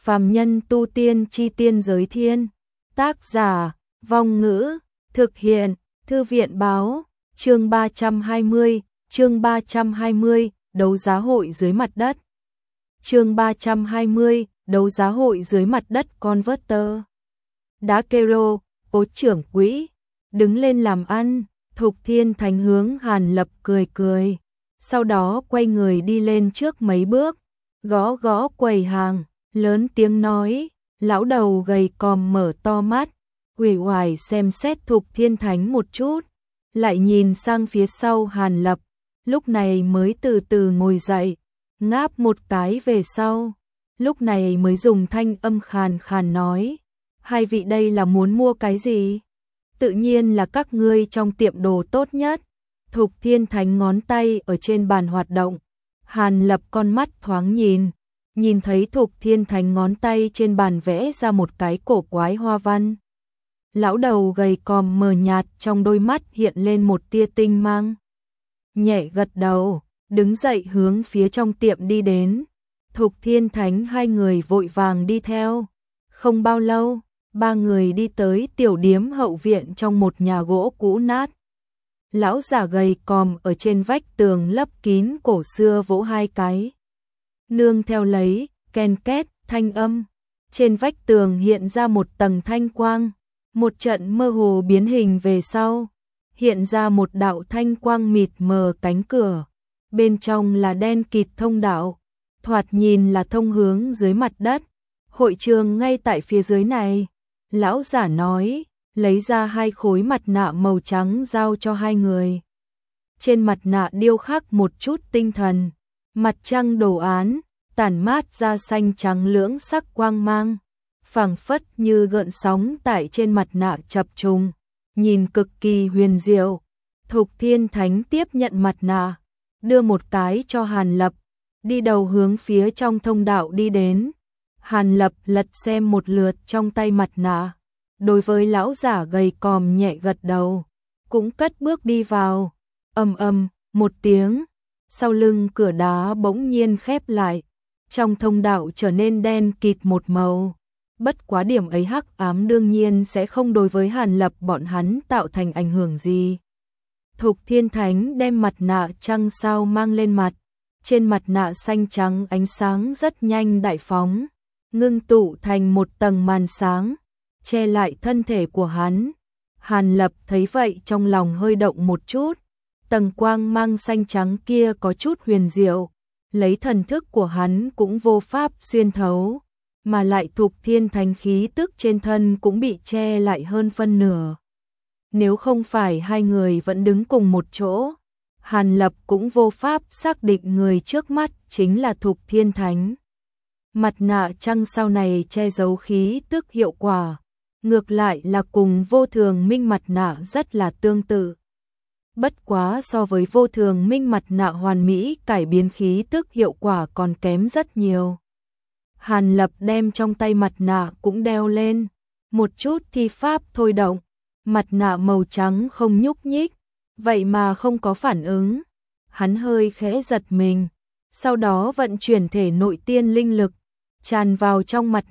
Phàm nhân tu tiên chi tiên giới thiên. Tác giả, Vong Ngữ, thực hiện, Thư viện báo, chương 320, đấu giá hội dưới mặt đất. Chương 320, đấu giá hội dưới mặt đất Converter. Đá Kero, cố trưởng quỹ, đứng lên làm ăn. Thục Thiên Thánh hướng Hàn Lập cười cười, sau đó quay người đi lên trước mấy bước, gõ gõ quầy hàng, lớn tiếng nói. Lão đầu gầy còm mở to mắt, uể oải xem xét Thục Thiên Thánh một chút, lại nhìn sang phía sau Hàn Lập, lúc này mới từ từ ngồi dậy, ngáp một cái về sau, lúc này mới dùng thanh âm khàn khàn nói: hai vị đây là muốn mua cái gì? Tự nhiên là các ngươi trong tiệm đồ tốt nhất. Thục Thiên Thánh ngón tay ở trên bàn hoạt động, Hàn Lập con mắt thoáng nhìn thấy Thục Thiên Thánh ngón tay trên bàn vẽ ra một cái cổ quái hoa văn. Lão đầu gầy còm mờ nhạt trong đôi mắt hiện lên một tia tinh mang. Nhẹ gật đầu, đứng dậy hướng phía trong tiệm đi đến. Thục Thiên Thánh hai người vội vàng đi theo. Không bao lâu, ba người đi tới tiểu điếm hậu viện trong một nhà gỗ cũ nát. Lão giả gầy còm ở trên vách tường lấp kín cổ xưa vỗ hai cái. Nương theo lấy, ken két, thanh âm. Trên vách tường hiện ra một tầng thanh quang. Một trận mơ hồ biến hình về sau. Hiện ra một đạo thanh quang mịt mờ cánh cửa. Bên trong là đen kịt thông đạo. Thoạt nhìn là thông hướng dưới mặt đất. Hội trường ngay tại phía dưới này. Lão giả nói, lấy ra hai khối mặt nạ màu trắng giao cho hai người. Trên mặt nạ điêu khắc một chút tinh thần. Mặt trăng đồ án, tản mát ra xanh trắng lưỡng sắc quang mang, phảng phất như gợn sóng tại trên mặt nạ chập trùng, nhìn cực kỳ huyền diệu. Thục Thiên Thánh tiếp nhận mặt nạ, đưa một cái cho Hàn Lập, đi đầu hướng phía trong thông đạo đi đến. Hàn Lập lật xem một lượt trong tay mặt nạ, đối với lão giả gầy còm nhẹ gật đầu, cũng cất bước đi vào. Ầm ầm, một tiếng. Sau lưng cửa đá bỗng nhiên khép lại, trong thông đạo trở nên đen kịt một màu. Bất quá điểm ấy hắc ám đương nhiên sẽ không đối với Hàn Lập bọn hắn tạo thành ảnh hưởng gì. Thục Thiên Thánh đem mặt nạ trăng sao mang lên mặt, trên mặt nạ xanh trắng ánh sáng rất nhanh đại phóng, ngưng tụ thành một tầng màn sáng, che lại thân thể của hắn. Hàn Lập thấy vậy trong lòng hơi động một chút. Tầng quang mang xanh trắng kia có chút huyền diệu, lấy thần thức của hắn cũng vô pháp xuyên thấu, mà lại Thục Thiên Thánh khí tức trên thân cũng bị che lại hơn phân nửa. Nếu không phải hai người vẫn đứng cùng một chỗ, Hàn Lập cũng vô pháp xác định người trước mắt chính là Thục Thiên Thánh. Mặt nạ trăng sau này che giấu khí tức hiệu quả, ngược lại là cùng Vô Thường Minh mặt nạ rất là tương tự. Bất quá so với Vô Thường Minh mặt nạ hoàn mỹ cải biến khí tức hiệu quả còn kém rất nhiều. Hàn Lập đem trong tay mặt nạ cũng đeo lên, một chút thi pháp thôi động, mặt nạ màu trắng không nhúc nhích, vậy mà không có phản ứng. Hắn hơi khẽ giật mình, sau đó vận chuyển thể nội tiên linh lực, tràn vào trong mặt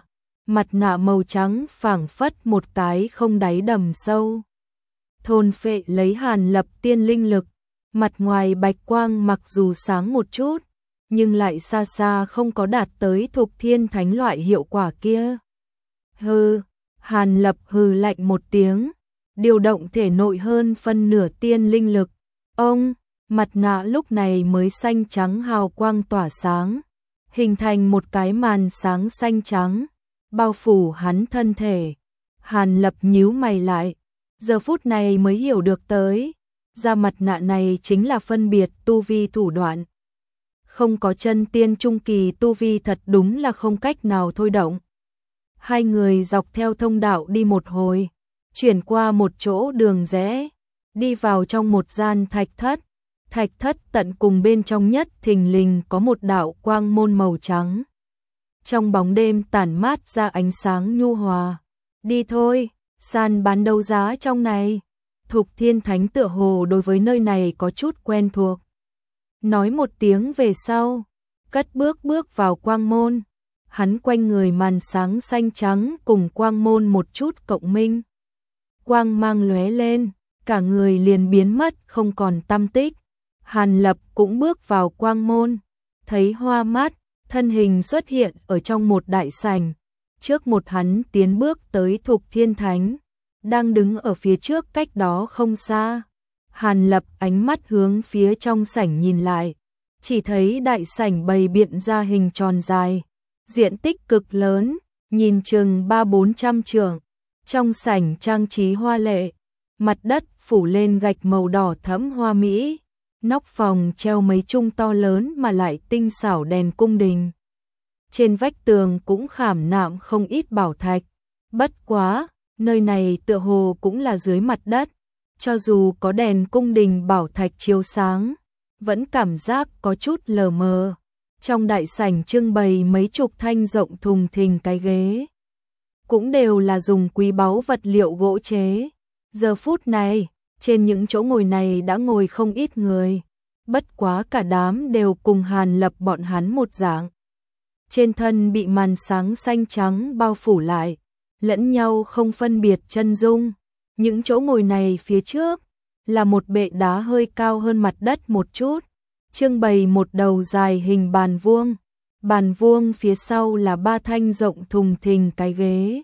nạ màu trắng phảng phất một cái không đáy đầm sâu. Thôn phệ lấy Hàn Lập tiên linh lực, mặt ngoài bạch quang mặc dù sáng một chút, nhưng lại xa xa không có đạt tới Thục Thiên Thánh loại hiệu quả kia. Hừ, Hàn Lập hừ lạnh một tiếng, điều động thể nội hơn phân nửa tiên linh lực. Ông, mặt nạ lúc này mới xanh trắng hào quang tỏa sáng, hình thành một cái màn sáng xanh trắng, bao phủ hắn thân thể. Hàn Lập nhíu mày lại, giờ phút này mới hiểu được tới, ra mặt nạ này chính là phân biệt tu vi thủ đoạn. Không có chân tiên trung kỳ tu vi thật đúng là không cách nào thôi động. Hai người dọc theo thông đạo đi một hồi, chuyển qua một chỗ đường rẽ, đi vào trong một gian thạch thất. Thạch thất tận cùng bên trong nhất thình lình có một đạo quang môn màu trắng. Trong bóng đêm tản mát ra ánh sáng nhu hòa. Đi thôi, sàn bán đấu giá trong này. Thục Thiên Thánh tựa hồ đối với nơi này có chút quen thuộc. Nói một tiếng về sau, cất bước vào quang môn. hắn quanh người màn sáng xanh trắng cùng quang môn một chút cộng minh. Quang mang lóe lên, cả người liền biến mất không còn tăm tích. Hàn Lập cũng bước vào quang môn, thấy hoa mắt, thân hình xuất hiện ở trong một đại sảnh. Trước một hắn tiến bước tới Thục Thiên Thánh, đang đứng ở phía trước cách đó không xa. Hàn Lập ánh mắt hướng phía trong sảnh nhìn lại, chỉ thấy đại sảnh bày biện ra hình tròn dài, diện tích cực lớn, nhìn chừng 300-400 trượng. Trong sảnh trang trí hoa lệ, mặt đất phủ lên gạch màu đỏ thẫm hoa mỹ, nóc phòng treo mấy chung to lớn mà lại tinh xảo đèn cung đình. Trên vách tường cũng khảm nạm không ít bảo thạch. Bất quá, nơi này tựa hồ cũng là dưới mặt đất, cho dù có đèn cung đình bảo thạch chiếu sáng, vẫn cảm giác có chút lờ mờ. Trong đại sảnh trưng bày mấy chục thanh rộng thùng thình cái ghế, cũng đều là dùng quý báu vật liệu gỗ chế. Giờ phút này, trên những chỗ ngồi này đã ngồi không ít người, bất quá cả đám đều cùng Hàn Lập bọn hắn một dạng. Trên thân bị màn sáng xanh trắng bao phủ lại, lẫn nhau không phân biệt chân dung. Những chỗ ngồi này phía trước là một bệ đá hơi cao hơn mặt đất một chút, trưng bày một đầu dài hình bàn vuông. Bàn vuông phía sau là 3 thanh rộng thùng thình cái ghế.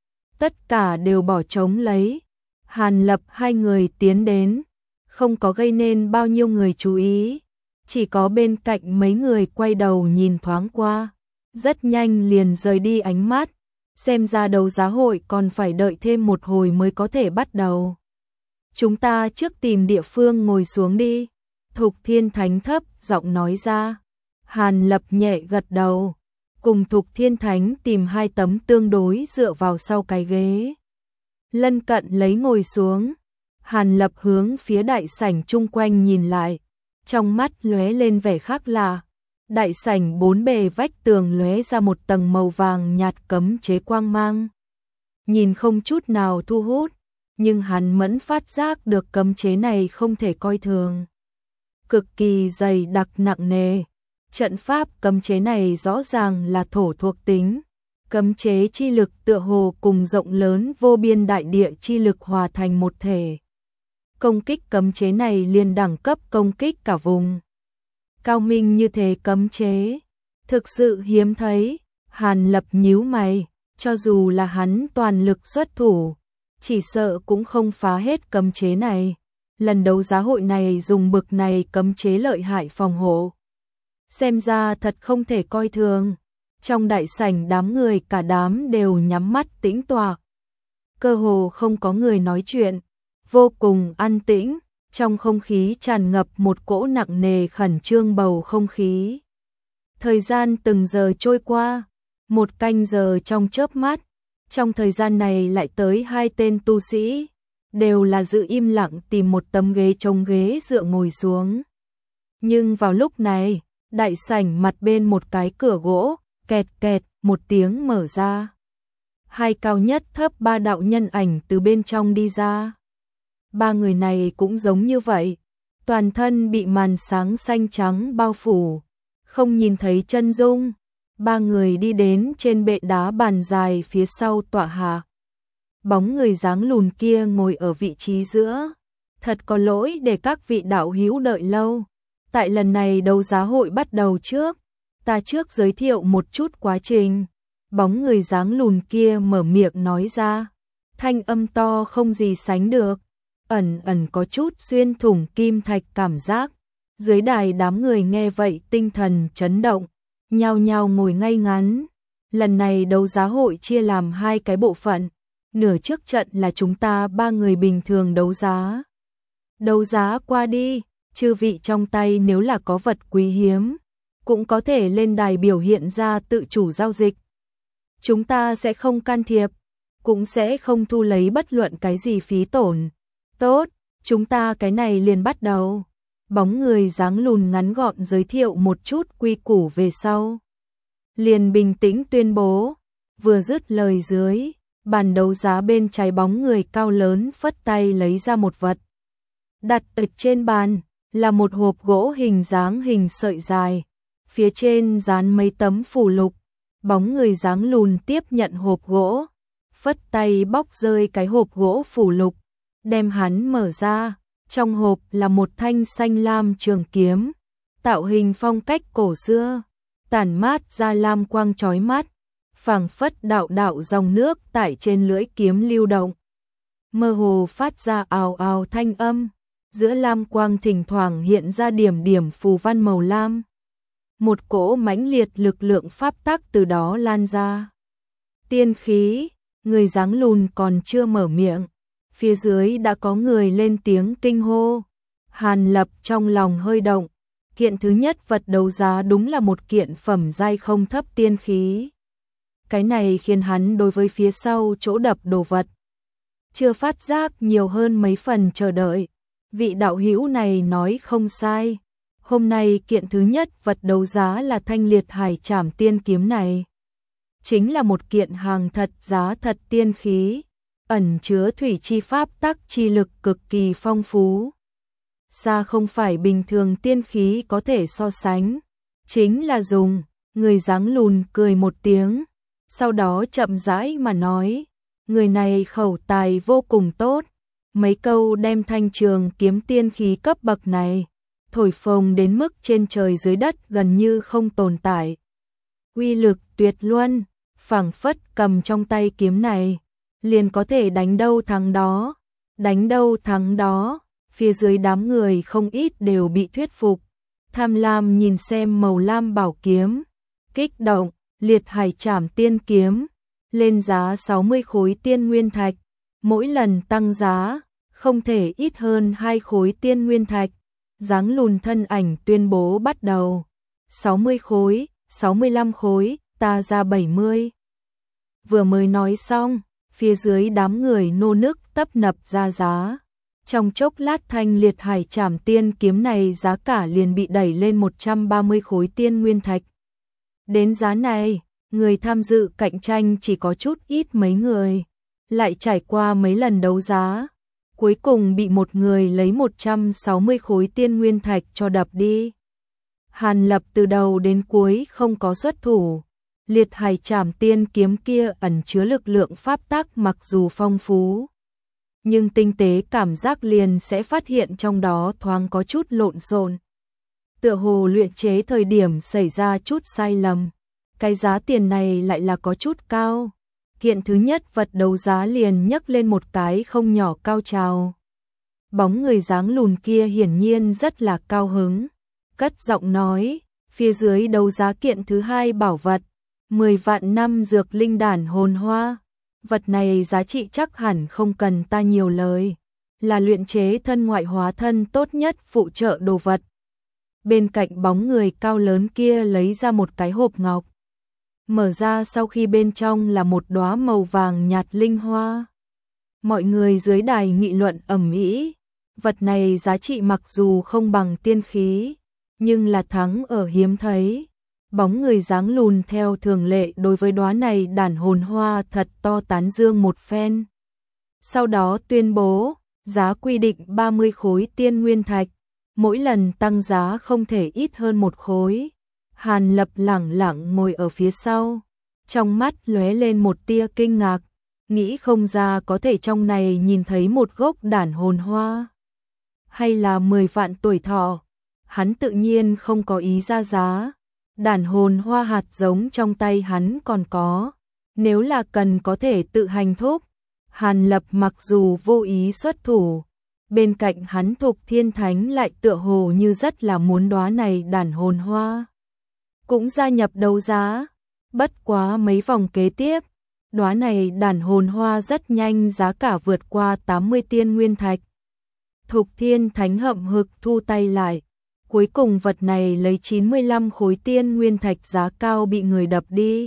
Tất cả đều bỏ trống lấy. Hàn Lập hai người tiến đến, không có gây nên bao nhiêu người chú ý, chỉ có bên cạnh mấy người quay đầu nhìn thoáng qua, rất nhanh liền rời đi ánh mắt. Xem ra đấu giá hội còn phải đợi thêm một hồi mới có thể bắt đầu. Chúng ta trước tìm địa phương ngồi xuống đi. Thục Thiên Thánh thấp giọng nói ra. Hàn Lập nhẹ gật đầu, cùng Thục Thiên Thánh tìm 2 tấm tương đối dựa vào sau cái ghế. Lân cận lấy ngồi xuống. Hàn Lập hướng phía đại sảnh chung quanh nhìn lại, trong mắt lóe lên vẻ khác lạ. Đại sảnh 4 bề vách tường lóe ra một tầng màu vàng nhạt cấm chế quang mang. Nhìn không chút nào thu hút, nhưng hắn mẫn phát giác được cấm chế này không thể coi thường. Cực kỳ dày đặc nặng nề. Trận pháp cấm chế này rõ ràng là thổ thuộc tính. Cấm chế chi lực tựa hồ cùng rộng lớn vô biên đại địa chi lực hòa thành một thể. Công kích cấm chế này liền đẳng cấp công kích cả vùng. Cao minh như thế cấm chế, thực sự hiếm thấy. Hàn Lập nhíu mày, cho dù là hắn toàn lực xuất thủ, chỉ sợ cũng không phá hết cấm chế này. Lần đấu giá hội này dùng bực này cấm chế lợi hại phòng hộ, xem ra thật không thể coi thường. Trong đại sảnh đám người cả đám đều nhắm mắt tĩnh tọa, cơ hồ không có người nói chuyện, vô cùng an tĩnh. Trong không khí tràn ngập một cỗ nặng nề khẩn trương bầu không khí. Thời gian từng giờ trôi qua, 1 canh giờ trong chớp mắt. Trong thời gian này lại tới 2 tên tu sĩ, đều là giữ im lặng tìm một tấm ghế trống ghế dựa ngồi xuống. Nhưng vào lúc này, đại sảnh mặt bên một cái cửa gỗ, kẹt kẹt một tiếng mở ra. 2 cao nhất thấp 3 đạo nhân ảnh từ bên trong đi ra. 3 người này cũng giống như vậy, toàn thân bị màn sáng xanh trắng bao phủ, không nhìn thấy chân dung. 3 người đi đến trên bệ đá bàn dài phía sau tọa hạ. Bóng người dáng lùn kia ngồi ở vị trí giữa. Thật có lỗi để các vị đạo hữu đợi lâu. Tại lần này đấu giá hội bắt đầu trước, ta trước giới thiệu một chút quá trình. Bóng người dáng lùn kia mở miệng nói ra, thanh âm to không gì sánh được, ẩn ẩn có chút xuyên thủng kim thạch cảm giác. Dưới đài đám người nghe vậy tinh thần chấn động, nhao nhao ngồi ngay ngắn. Lần này đấu giá hội chia làm 2 cái bộ phận, nửa trước trận là chúng ta 3 người bình thường đấu giá. Đấu giá qua đi, chư vị trong tay nếu là có vật quý hiếm, cũng có thể lên đài biểu hiện ra tự chủ giao dịch. Chúng ta sẽ không can thiệp, cũng sẽ không thu lấy bất luận cái gì phí tổn. Tốt, chúng ta cái này liền bắt đầu. Bóng người dáng lùn ngắn gọn giới thiệu một chút quy củ về sau, liền bình tĩnh tuyên bố. Vừa dứt lời dưới, bàn đấu giá bên trái bóng người cao lớn phất tay lấy ra một vật. Đặt ở trên bàn là một hộp gỗ hình dáng hình sợi dài, phía trên dán mấy tấm phù lục, Bóng người dáng lùn tiếp nhận hộp gỗ, phất tay bóc rơi cái hộp gỗ phủ lục, đem hắn mở ra, trong hộp là một thanh xanh lam trường kiếm, tạo hình phong cách cổ xưa, tản mát ra lam quang chói mắt, phảng phất đạo đạo dòng nước tại trên lưỡi kiếm lưu động, mơ hồ phát ra ào ào thanh âm, giữa lam quang thỉnh thoảng hiện ra điểm điểm phù văn màu lam. Một cỗ mãnh liệt lực lượng pháp tắc từ đó lan ra. Tiên khí, người dáng lùn còn chưa mở miệng, phía dưới đã có người lên tiếng kinh hô. Hàn Lập trong lòng hơi động, kiện thứ nhất vật đấu giá đúng là một kiện phẩm giai không thấp tiên khí. Cái này khiến hắn đối với phía sau chỗ đập đồ vật chưa phát giác nhiều hơn mấy phần chờ đợi. Vị đạo hữu này nói không sai. Hôm nay kiện thứ nhất vật đấu giá là thanh liệt hải trảm tiên kiếm này. Chính là một kiện hàng thật giá thật tiên khí, ẩn chứa thủy chi pháp tắc chi lực cực kỳ phong phú. Xa không phải bình thường tiên khí có thể so sánh. Chính là dùng, người dáng lùn cười một tiếng, sau đó chậm rãi mà nói, người này khẩu tài vô cùng tốt. Mấy câu đem thanh trường kiếm tiên khí cấp bậc này thổi phồng đến mức trên trời dưới đất gần như không tồn tại. Uy lực tuyệt luân, phảng phất cầm trong tay kiếm này, liền có thể đánh đâu thắng đó. Đánh đâu thắng đó, phía dưới đám người không ít đều bị thuyết phục. Tham lam nhìn xem màu lam bảo kiếm, kích động, liệt hải trảm tiên kiếm, lên giá 60 khối tiên nguyên thạch, mỗi lần tăng giá, không thể ít hơn 2 khối tiên nguyên thạch. Dáng lùn thân ảnh tuyên bố bắt đầu. 60 khối, 65 khối, ta ra 70. Vừa mới nói xong, phía dưới đám người nô nức tấp nập ra giá. Trong chốc lát thanh liệt hải trảm tiên kiếm này giá cả liền bị đẩy lên 130 khối tiên nguyên thạch. Đến giá này, người tham dự cạnh tranh chỉ có chút ít mấy người. Lại trải qua mấy lần đấu giá, cuối cùng bị một người lấy 160 khối tiên nguyên thạch cho đập đi. Hàn Lập từ đầu đến cuối không có xuất thủ. Liệt hải trảm tiên kiếm kia ẩn chứa lực lượng pháp tắc mặc dù phong phú, nhưng tinh tế cảm giác liền sẽ phát hiện trong đó thoáng có chút lộn xộn. Tựa hồ luyện chế thời điểm xảy ra chút sai lầm. Cái giá tiền này lại là có chút cao. Kiện thứ nhất vật đấu giá liền nhấc lên một cái không nhỏ cao trào. Bóng người dáng lùn kia hiển nhiên rất là cao hứng, cất giọng nói, phía dưới đấu giá kiện thứ hai bảo vật, 10 vạn năm dược linh đản hồn hoa. Vật này giá trị chắc hẳn không cần ta nhiều lời, là luyện chế thân ngoại hóa thân tốt nhất phụ trợ đồ vật. Bên cạnh bóng người cao lớn kia lấy ra một cái hộp ngọc, mở ra sau khi bên trong là một đóa màu vàng nhạt linh hoa. Mọi người dưới đài nghị luận ầm ĩ. Vật này giá trị mặc dù không bằng tiên khí, nhưng là thắng ở hiếm thấy. Bóng người dáng lùn theo thường lệ đối với đóa này đản hồn hoa thật to tán dương một phen. Sau đó tuyên bố, giá quy định 30 khối tiên nguyên thạch, mỗi lần tăng giá không thể ít hơn một khối. Hàn Lập lẳng lặng ngồi ở phía sau, trong mắt lóe lên một tia kinh ngạc, nghĩ không ra có thể trong này nhìn thấy một gốc đản hồn hoa. Hay là 10 vạn tuổi thọ. Hắn tự nhiên không có ý ra giá. Đản hồn hoa hạt giống trong tay hắn còn có, nếu là cần có thể tự hành thúc. Hàn Lập mặc dù vô ý xuất thủ, bên cạnh hắn Thục Thiên Thánh lại tựa hồ như rất là muốn đóa này đản hồn hoa, cũng gia nhập đấu giá. Bất quá mấy vòng kế tiếp, đóa này đản hồn hoa rất nhanh giá cả vượt qua 80 tiên nguyên thạch. Thục Thiên Thánh hậm hực thu tay lại. Cuối cùng vật này lấy 95 khối tiên nguyên thạch giá cao bị người đập đi.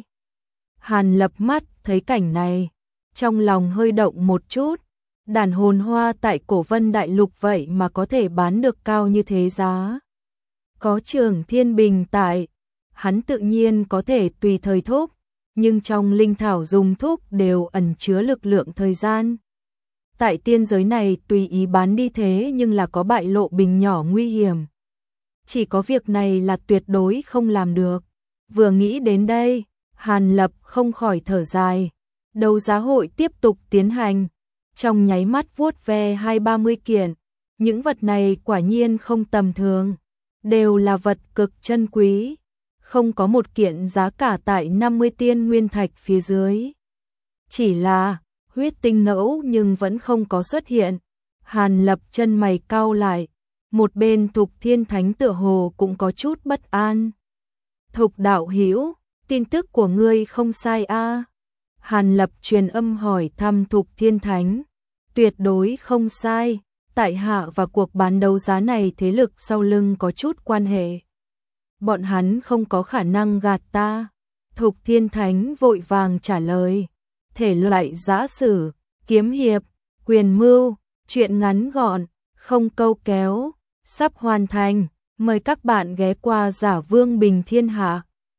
Hàn Lập mắt thấy cảnh này, trong lòng hơi động một chút. Đản hồn hoa tại Cổ Vân Đại Lục vậy mà có thể bán được cao như thế giá. Có Trường Thiên Bình tại, hắn tự nhiên có thể tùy thời thúc, nhưng trong linh thảo dùng thúc đều ẩn chứa lực lượng thời gian. Tại tiên giới này tùy ý bán đi thế nhưng là có bại lộ bình nhỏ nguy hiểm. Chỉ có việc này là tuyệt đối không làm được. Vừa nghĩ đến đây, Hàn Lập không khỏi thở dài. Đấu giá hội tiếp tục tiến hành. Trong nháy mắt vuốt ve 20-30 kiện. Những vật này quả nhiên không tầm thường. Đều là vật cực chân quý. Không có một kiện giá cả tại 50 tiên nguyên thạch phía dưới. Chỉ là huyết tinh ngẫu nhưng vẫn không có xuất hiện. Hàn Lập chân mày cau lại. Một bên Thục Thiên Thánh tựa hồ cũng có chút bất an. Thục đạo hữu, tin tức của ngươi không sai a? Hàn Lập truyền âm hỏi thăm Thục Thiên Thánh. Tuyệt đối không sai, tại hạ và cuộc bán đấu giá này thế lực sau lưng có chút quan hệ. Bọn hắn không có khả năng gạt ta. Thục Thiên Thánh vội vàng trả lời. Thể loại giã sử, kiếm hiệp, quyền mưu, truyện ngắn gọn, không câu kéo, sắp hoàn thành. Mời các bạn ghé qua Giả Vương Bình Thiên Hạ.